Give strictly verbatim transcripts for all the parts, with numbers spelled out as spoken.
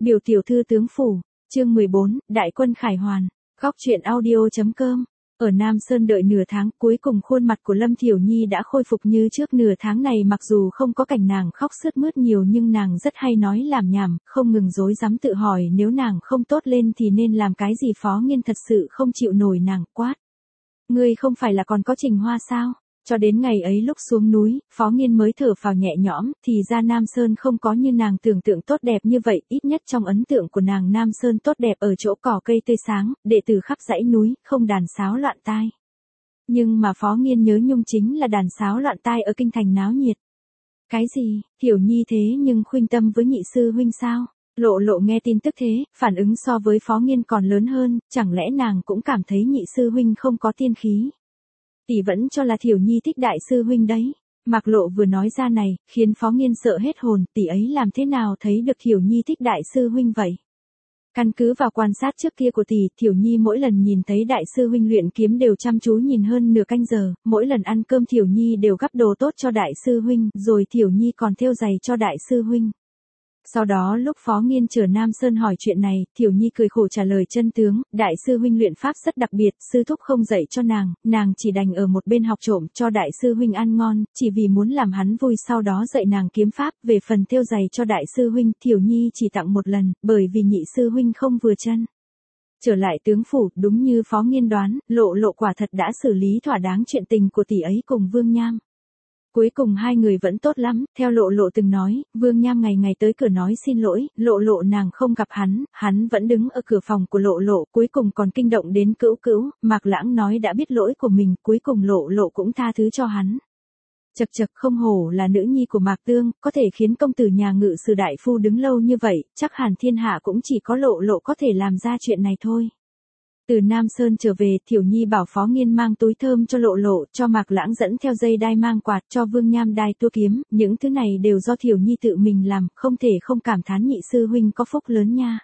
Biểu tiểu thư tướng phủ, chương mười bốn, Đại quân khải hoàn, góc truyện audio.com. Ở Nam Sơn đợi nửa tháng, cuối cùng khuôn mặt của Lâm Thiểu Nhi đã khôi phục như trước. Nửa tháng này mặc dù không có cảnh nàng khóc sướt mướt nhiều nhưng nàng rất hay nói làm nhảm, không ngừng dối dám tự hỏi nếu nàng không tốt lên thì nên làm cái gì. Phó Nghiên thật sự không chịu nổi nàng, quát. Ngươi không phải là còn có Trình Hoa sao? Cho đến ngày ấy lúc xuống núi, Phó Nghiên mới thở phào nhẹ nhõm, thì ra Nam Sơn không có như nàng tưởng tượng tốt đẹp như vậy, ít nhất trong ấn tượng của nàng Nam Sơn tốt đẹp ở chỗ cỏ cây tươi sáng, đệ tử khắp dãy núi, không đàn sáo loạn tai. Nhưng mà Phó Nghiên nhớ nhung chính là đàn sáo loạn tai ở kinh thành náo nhiệt. Cái gì, Thiểu Nhi thế nhưng khuynh tâm với nhị sư huynh sao? Lộ Lộ nghe tin tức thế, phản ứng so với Phó Nghiên còn lớn hơn, chẳng lẽ nàng cũng cảm thấy nhị sư huynh không có tiên khí? Tỷ vẫn cho là Thiểu Nhi thích đại sư huynh đấy. Mạc Lộ vừa nói ra này, khiến Phó Nghiên sợ hết hồn, tỷ ấy làm thế nào thấy được Thiểu Nhi thích đại sư huynh vậy? Căn cứ vào quan sát trước kia của tỷ, Thiểu Nhi mỗi lần nhìn thấy đại sư huynh luyện kiếm đều chăm chú nhìn hơn nửa canh giờ, mỗi lần ăn cơm Thiểu Nhi đều gắp đồ tốt cho đại sư huynh, rồi Thiểu Nhi còn thêu giày cho đại sư huynh. Sau đó lúc Phó Nghiên trở Nam Sơn hỏi chuyện này, Thiểu Nhi cười khổ trả lời chân tướng, đại sư huynh luyện pháp rất đặc biệt, sư thúc không dạy cho nàng, nàng chỉ đành ở một bên học trộm cho đại sư huynh ăn ngon, chỉ vì muốn làm hắn vui, sau đó dạy nàng kiếm pháp. Về phần thêu giày cho đại sư huynh, Thiểu Nhi chỉ tặng một lần, bởi vì nhị sư huynh không vừa chân. Trở lại tướng phủ, đúng như Phó Nghiên đoán, Lộ Lộ quả thật đã xử lý thỏa đáng chuyện tình của tỷ ấy cùng Vương Nham. Cuối cùng hai người vẫn tốt lắm, theo Lộ Lộ từng nói, Vương Nham ngày ngày tới cửa nói xin lỗi, Lộ Lộ nàng không gặp hắn, hắn vẫn đứng ở cửa phòng của Lộ Lộ, cuối cùng còn kinh động đến Cữu Cữu, Mạc Lãng nói đã biết lỗi của mình, cuối cùng Lộ Lộ cũng tha thứ cho hắn. Chật chật, không hổ là nữ nhi của Mạc Tương, có thể khiến công tử nhà Ngự Sử đại phu đứng lâu như vậy, chắc hẳn thiên hạ cũng chỉ có Lộ Lộ có thể làm ra chuyện này thôi. Từ Nam Sơn trở về, Thiểu Nhi bảo Phó Nghiên mang túi thơm cho Lộ Lộ, cho Mạc Lãng dẫn theo dây đai mang quạt, cho Vương Nham đai tua kiếm, những thứ này đều do Thiểu Nhi tự mình làm, không thể không cảm thán nhị sư huynh có phúc lớn nha.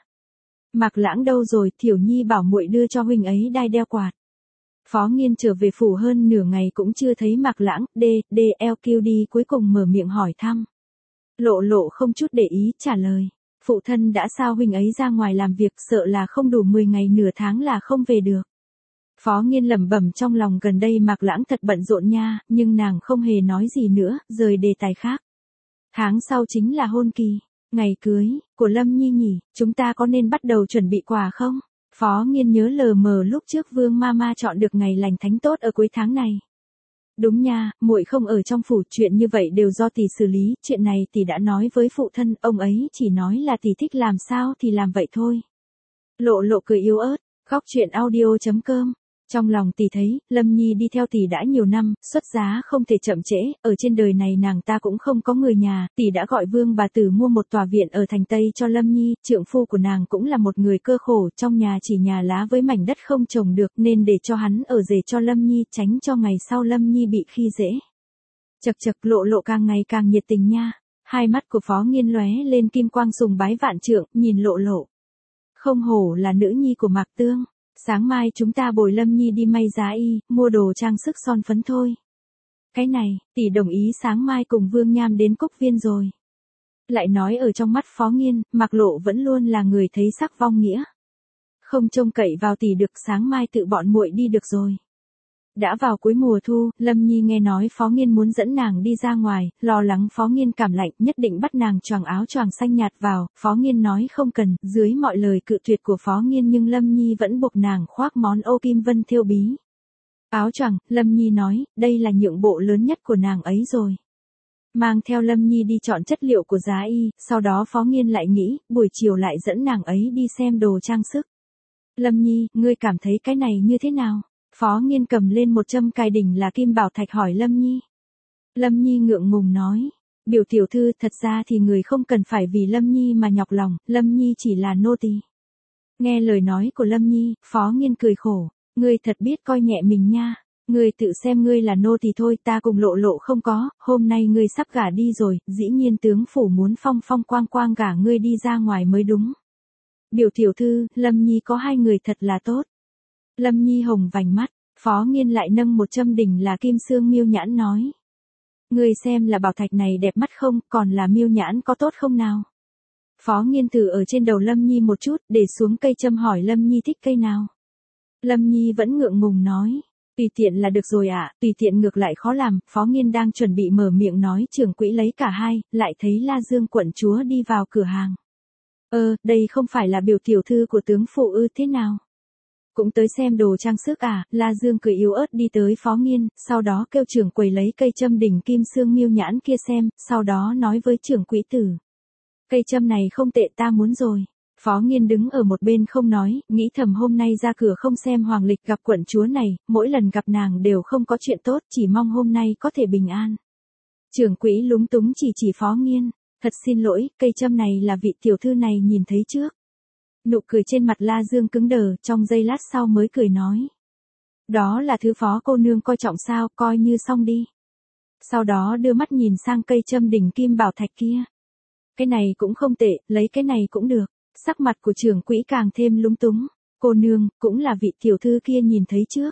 Mạc Lãng đâu rồi? Thiểu Nhi bảo muội đưa cho huynh ấy đai đeo quạt. Phó Nghiên trở về phủ hơn nửa ngày cũng chưa thấy Mạc Lãng, D, D, L Q D cuối cùng mở miệng hỏi thăm. Lộ Lộ không chút để ý, trả lời. Phụ thân đã sao huynh ấy ra ngoài làm việc, sợ là không đủ mười ngày nửa tháng là không về được. Phó Nghiên lẩm bẩm trong lòng, gần đây Mạc Lãng thật bận rộn nha, nhưng nàng không hề nói gì nữa, rời đề tài khác. Tháng sau chính là hôn kỳ, ngày cưới của Lâm Nhi nhỉ, chúng ta có nên bắt đầu chuẩn bị quà không? Phó Nghiên nhớ lờ mờ lúc trước Vương Mama chọn được ngày lành thánh tốt ở cuối tháng này. Đúng nha, muội không ở trong phủ, chuyện như vậy đều do tỷ xử lý, chuyện này tỷ đã nói với phụ thân, ông ấy chỉ nói là tỷ thích làm sao thì làm vậy thôi. Lộ Lộ cười yếu ớt, góc truyện audio.com. Trong lòng tỷ thấy, Lâm Nhi đi theo tỷ đã nhiều năm, xuất giá không thể chậm trễ, ở trên đời này nàng ta cũng không có người nhà, tỷ đã gọi Vương bà tử mua một tòa viện ở thành Tây cho Lâm Nhi, trượng phu của nàng cũng là một người cơ khổ, trong nhà chỉ nhà lá với mảnh đất không trồng được, nên để cho hắn ở rể cho Lâm Nhi, tránh cho ngày sau Lâm Nhi bị khi dễ. Chật chật, Lộ Lộ càng ngày càng nhiệt tình nha. Hai mắt của Phó Nghiên lóe lên kim quang sùng bái vạn trượng, nhìn Lộ Lộ. Không hổ là nữ nhi của Mạc Tương. Sáng mai chúng ta bồi Lâm Nhi đi may giá y, mua đồ trang sức son phấn thôi. Cái này, tỷ đồng ý sáng mai cùng Vương Nham đến Cúc Viên rồi. Lại nói ở trong mắt Phó Nghiên, Mạc Lộ vẫn luôn là người thấy sắc vong nghĩa. Không trông cậy vào tỷ được, sáng mai tự bọn muội đi được rồi. Đã vào cuối mùa thu, Lâm Nhi nghe nói Phó Nghiên muốn dẫn nàng đi ra ngoài, lo lắng Phó Nghiên cảm lạnh, nhất định bắt nàng choàng áo choàng xanh nhạt vào, Phó Nghiên nói không cần, dưới mọi lời cự tuyệt của Phó Nghiên nhưng Lâm Nhi vẫn buộc nàng khoác món ô kim vân thêu bí. Áo choàng, Lâm Nhi nói, đây là nhượng bộ lớn nhất của nàng ấy rồi. Mang theo Lâm Nhi đi chọn chất liệu của giá y, sau đó Phó Nghiên lại nghĩ, buổi chiều lại dẫn nàng ấy đi xem đồ trang sức. Lâm Nhi, ngươi cảm thấy cái này như thế nào? Phó Nghiên cầm lên một châm cài đỉnh là kim bảo thạch hỏi Lâm Nhi. Lâm Nhi ngượng ngùng nói, biểu tiểu thư, thật ra thì người không cần phải vì Lâm Nhi mà nhọc lòng, Lâm Nhi chỉ là nô tỳ. Nghe lời nói của Lâm Nhi, Phó Nghiên cười khổ, ngươi thật biết coi nhẹ mình nha, ngươi tự xem ngươi là nô tỳ thôi, ta cùng Lộ Lộ không có, hôm nay ngươi sắp gả đi rồi, dĩ nhiên tướng phủ muốn phong phong quang quang gả ngươi đi ra ngoài mới đúng. Biểu tiểu thư, Lâm Nhi có hai người thật là tốt. Lâm Nhi hồng vành mắt, Phó Nghiên lại nâng một châm đỉnh là kim xương miêu nhãn nói. Ngươi xem là bảo thạch này đẹp mắt không, còn là miêu nhãn có tốt không nào? Phó Nghiên thử ở trên đầu Lâm Nhi một chút, để xuống cây châm hỏi Lâm Nhi thích cây nào. Lâm Nhi vẫn ngượng ngùng nói, tùy tiện là được rồi ạ, à, tùy tiện ngược lại khó làm. Phó Nghiên đang chuẩn bị mở miệng nói trưởng quỹ lấy cả hai, lại thấy La Dương quận chúa đi vào cửa hàng. Ơ, đây không phải là biểu tiểu thư của tướng phụ ư thế nào? Cũng tới xem đồ trang sức à? La Dương cười yếu ớt đi tới Phó Nghiên, sau đó kêu trưởng quầy lấy cây châm đỉnh kim xương miêu nhãn kia xem, sau đó nói với trưởng quỹ tử. Cây châm này không tệ, ta muốn rồi. Phó Nghiên đứng ở một bên không nói, nghĩ thầm hôm nay ra cửa không xem hoàng lịch gặp quận chúa này, mỗi lần gặp nàng đều không có chuyện tốt, chỉ mong hôm nay có thể bình an. Trưởng quỹ lúng túng chỉ chỉ Phó Nghiên, thật xin lỗi, cây châm này là vị tiểu thư này nhìn thấy trước. Nụ cười trên mặt La Dương cứng đờ, trong giây lát sau mới cười nói. Đó là thứ Phó cô nương coi trọng sao, coi như xong đi. Sau đó đưa mắt nhìn sang cây châm đỉnh kim bảo thạch kia. Cái này cũng không tệ, lấy cái này cũng được. Sắc mặt của trưởng quỹ càng thêm lúng túng. Cô nương, cũng là vị tiểu thư kia nhìn thấy trước.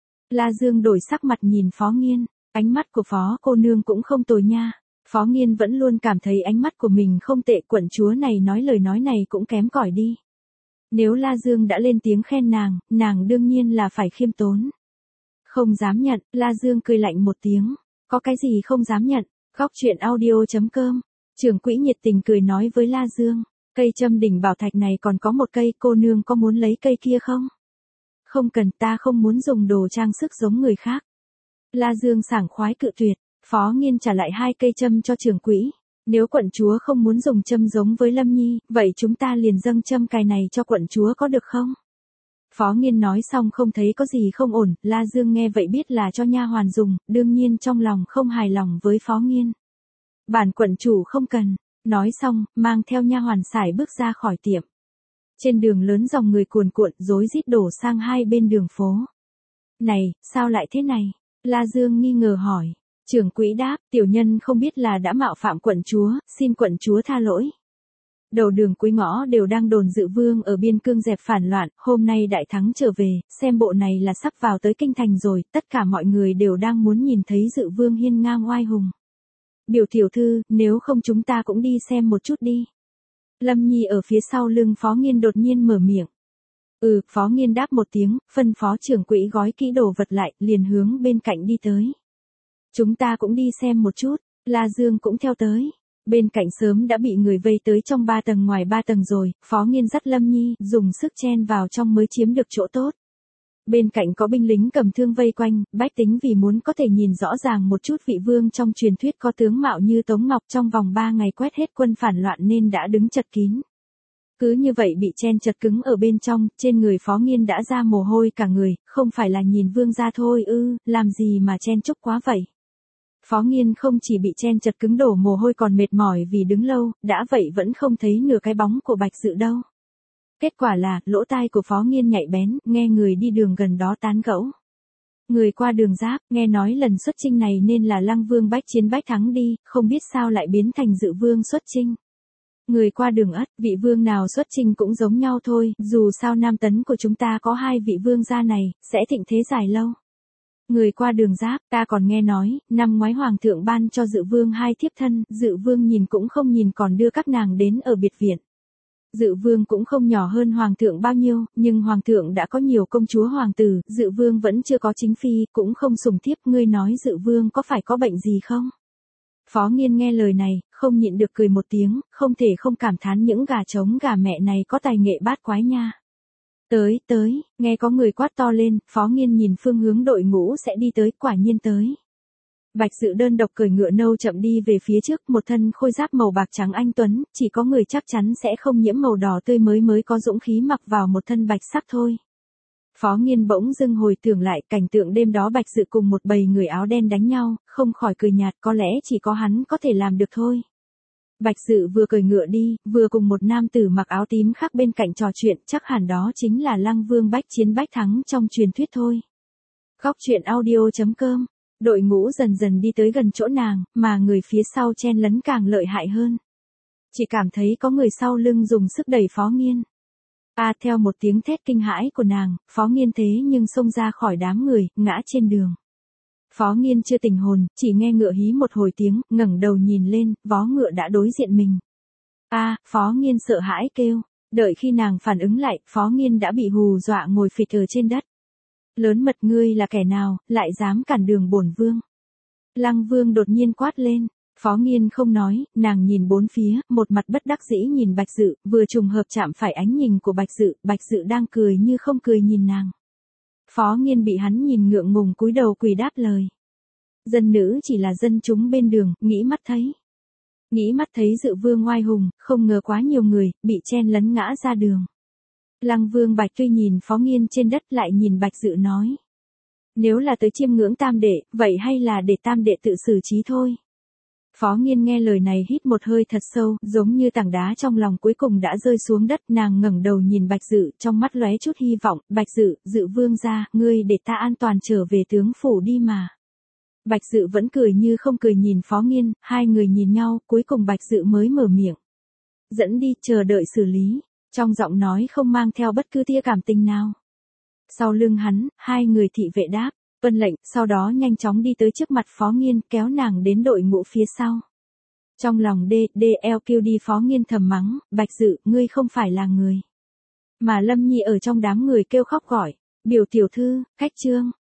La Dương đổi sắc mặt nhìn Phó Nghiên, ánh mắt của Phó cô nương cũng không tồi nha. Phó Nghiên vẫn luôn cảm thấy ánh mắt của mình không tệ, quận chúa này nói lời nói này cũng kém cỏi đi. Nếu La Dương đã lên tiếng khen nàng, nàng đương nhiên là phải khiêm tốn. Không dám nhận, La Dương cười lạnh một tiếng. Có cái gì không dám nhận? Góc truyện audio chấm com. Trưởng quỹ nhiệt tình cười nói với La Dương. Cây châm đỉnh bảo thạch này còn có một cây, cô nương có muốn lấy cây kia không? Không cần, ta không muốn dùng đồ trang sức giống người khác. La Dương sảng khoái cự tuyệt. Phó Nghiên trả lại hai cây châm cho trưởng quỹ. Nếu quận chúa không muốn dùng châm giống với Lâm Nhi, vậy chúng ta liền dâng châm cài này cho quận chúa có được không? Phó Nghiên nói xong không thấy có gì không ổn, La Dương nghe vậy biết là cho nha hoàn dùng, đương nhiên trong lòng không hài lòng với Phó Nghiên. Bản quận chủ không cần. Nói xong, mang theo nha hoàn sải bước ra khỏi tiệm. Trên đường lớn dòng người cuồn cuộn rối rít đổ sang hai bên đường phố. Này, sao lại thế này? La Dương nghi ngờ hỏi. Trưởng quỹ đáp, tiểu nhân không biết là đã mạo phạm quận chúa, xin quận chúa tha lỗi. Đầu đường cuối ngõ đều đang đồn Dự Vương ở biên cương dẹp phản loạn, hôm nay đại thắng trở về, xem bộ này là sắp vào tới kinh thành rồi, tất cả mọi người đều đang muốn nhìn thấy Dự Vương hiên ngang oai hùng. Biểu tiểu thư, nếu không chúng ta cũng đi xem một chút đi. Lâm Nhi ở phía sau lưng Phó Nghiên đột nhiên mở miệng. Ừ, Phó Nghiên đáp một tiếng, phân phó trưởng quỹ gói kỹ đồ vật lại, liền hướng bên cạnh đi tới. Chúng ta cũng đi xem một chút, La Dương cũng theo tới. Bên cạnh sớm đã bị người vây tới trong ba tầng ngoài ba tầng rồi, Phó Nghiên dắt Lâm Nhi, dùng sức chen vào trong mới chiếm được chỗ tốt. Bên cạnh có binh lính cầm thương vây quanh, bách tính vì muốn có thể nhìn rõ ràng một chút vị vương trong truyền thuyết có tướng mạo như Tống Ngọc trong vòng ba ngày quét hết quân phản loạn nên đã đứng chật kín. Cứ như vậy bị chen chật cứng ở bên trong, trên người Phó Nghiên đã ra mồ hôi cả người, không phải là nhìn vương ra thôi ư, làm gì mà chen chúc quá vậy. Phó Nghiên không chỉ bị chen chật cứng đổ mồ hôi còn mệt mỏi vì đứng lâu, đã vậy vẫn không thấy nửa cái bóng của Bạch Dự đâu. Kết quả là, lỗ tai của Phó Nghiên nhạy bén, nghe người đi đường gần đó tán gẫu. Người qua đường giáp, nghe nói lần xuất chinh này nên là Lăng Vương bách chiến bách thắng đi, không biết sao lại biến thành Dự Vương xuất chinh. Người qua đường ất, vị vương nào xuất chinh cũng giống nhau thôi, dù sao Nam Tấn của chúng ta có hai vị vương gia này, sẽ thịnh thế dài lâu. Người qua đường giáp, ta còn nghe nói, năm ngoái Hoàng thượng ban cho Dự Vương hai thiếp thân, Dự Vương nhìn cũng không nhìn còn đưa các nàng đến ở biệt viện. Dự Vương cũng không nhỏ hơn Hoàng thượng bao nhiêu, nhưng Hoàng thượng đã có nhiều công chúa hoàng tử, Dự Vương vẫn chưa có chính phi, cũng không sủng thiếp, ngươi nói Dự Vương có phải có bệnh gì không? Phó Nghiên nghe lời này, không nhịn được cười một tiếng, không thể không cảm thán những gà trống gà mẹ này có tài nghệ bát quái nha. Tới, tới, nghe có người quát to lên, Phó Nghiên nhìn phương hướng đội ngũ sẽ đi tới, quả nhiên tới. Bạch Dự đơn độc cởi ngựa nâu chậm đi về phía trước, một thân khôi giáp màu bạc trắng anh tuấn, chỉ có người chắc chắn sẽ không nhiễm màu đỏ tươi mới mới có dũng khí mặc vào một thân bạch sắc thôi. Phó Nghiên bỗng dưng hồi tưởng lại cảnh tượng đêm đó Bạch Dự cùng một bầy người áo đen đánh nhau, không khỏi cười nhạt, có lẽ chỉ có hắn có thể làm được thôi. Bạch Dự vừa cởi ngựa đi, vừa cùng một nam tử mặc áo tím khác bên cạnh trò chuyện, chắc hẳn đó chính là Lăng Vương bách chiến bách thắng trong truyền thuyết thôi. Góc truyện audio chấm com. Đội ngũ dần dần đi tới gần chỗ nàng, mà người phía sau chen lấn càng lợi hại hơn. Chỉ cảm thấy có người sau lưng dùng sức đẩy Phó Nghiên. À, theo một tiếng thét kinh hãi của nàng, Phó Nghiên thế nhưng xông ra khỏi đám người, ngã trên đường. Phó Nghiên chưa tỉnh hồn, chỉ nghe ngựa hí một hồi tiếng, ngẩng đầu nhìn lên, vó ngựa đã đối diện mình. A, Phó Nghiên sợ hãi kêu. Đợi khi nàng phản ứng lại, Phó Nghiên đã bị hù dọa ngồi phịch ở trên đất. Lớn mật, ngươi là kẻ nào, lại dám cản đường bổn vương. Lăng Vương đột nhiên quát lên. Phó Nghiên không nói, nàng nhìn bốn phía, một mặt bất đắc dĩ nhìn Bạch Dự, vừa trùng hợp chạm phải ánh nhìn của Bạch Dự, Bạch Dự đang cười như không cười nhìn nàng. Phó Nghiên bị hắn nhìn ngượng ngùng cúi đầu quỳ đáp lời. Dân nữ chỉ là dân chúng bên đường, nghĩ mắt thấy. Nghĩ mắt thấy Dự Vương oai hùng, không ngờ quá nhiều người, bị chen lấn ngã ra đường. Lăng Vương Bạch Tuy nhìn Phó Nghiên trên đất lại nhìn Bạch Dự nói. Nếu là tới chiêm ngưỡng tam đệ, vậy hay là để tam đệ tự xử trí thôi. Phó Nghiên nghe lời này hít một hơi thật sâu, giống như tảng đá trong lòng cuối cùng đã rơi xuống đất, nàng ngẩng đầu nhìn Bạch Dự, trong mắt lóe chút hy vọng, Bạch Dự, Dự Vương gia, ngươi để ta an toàn trở về tướng phủ đi mà. Bạch Dự vẫn cười như không cười nhìn Phó Nghiên, hai người nhìn nhau, cuối cùng Bạch Dự mới mở miệng. Dẫn đi, chờ đợi xử lý, trong giọng nói không mang theo bất cứ tia cảm tình nào. Sau lưng hắn, hai người thị vệ đáp. Vân lệnh, sau đó nhanh chóng đi tới trước mặt Phó Nghiên, kéo nàng đến đội ngũ phía sau. Trong lòng đê, đê eo kêu đi Phó Nghiên thầm mắng, Bạch Dự, ngươi không phải là người. Mà Lâm Nhi ở trong đám người kêu khóc gọi, biểu tiểu thư, khách trương.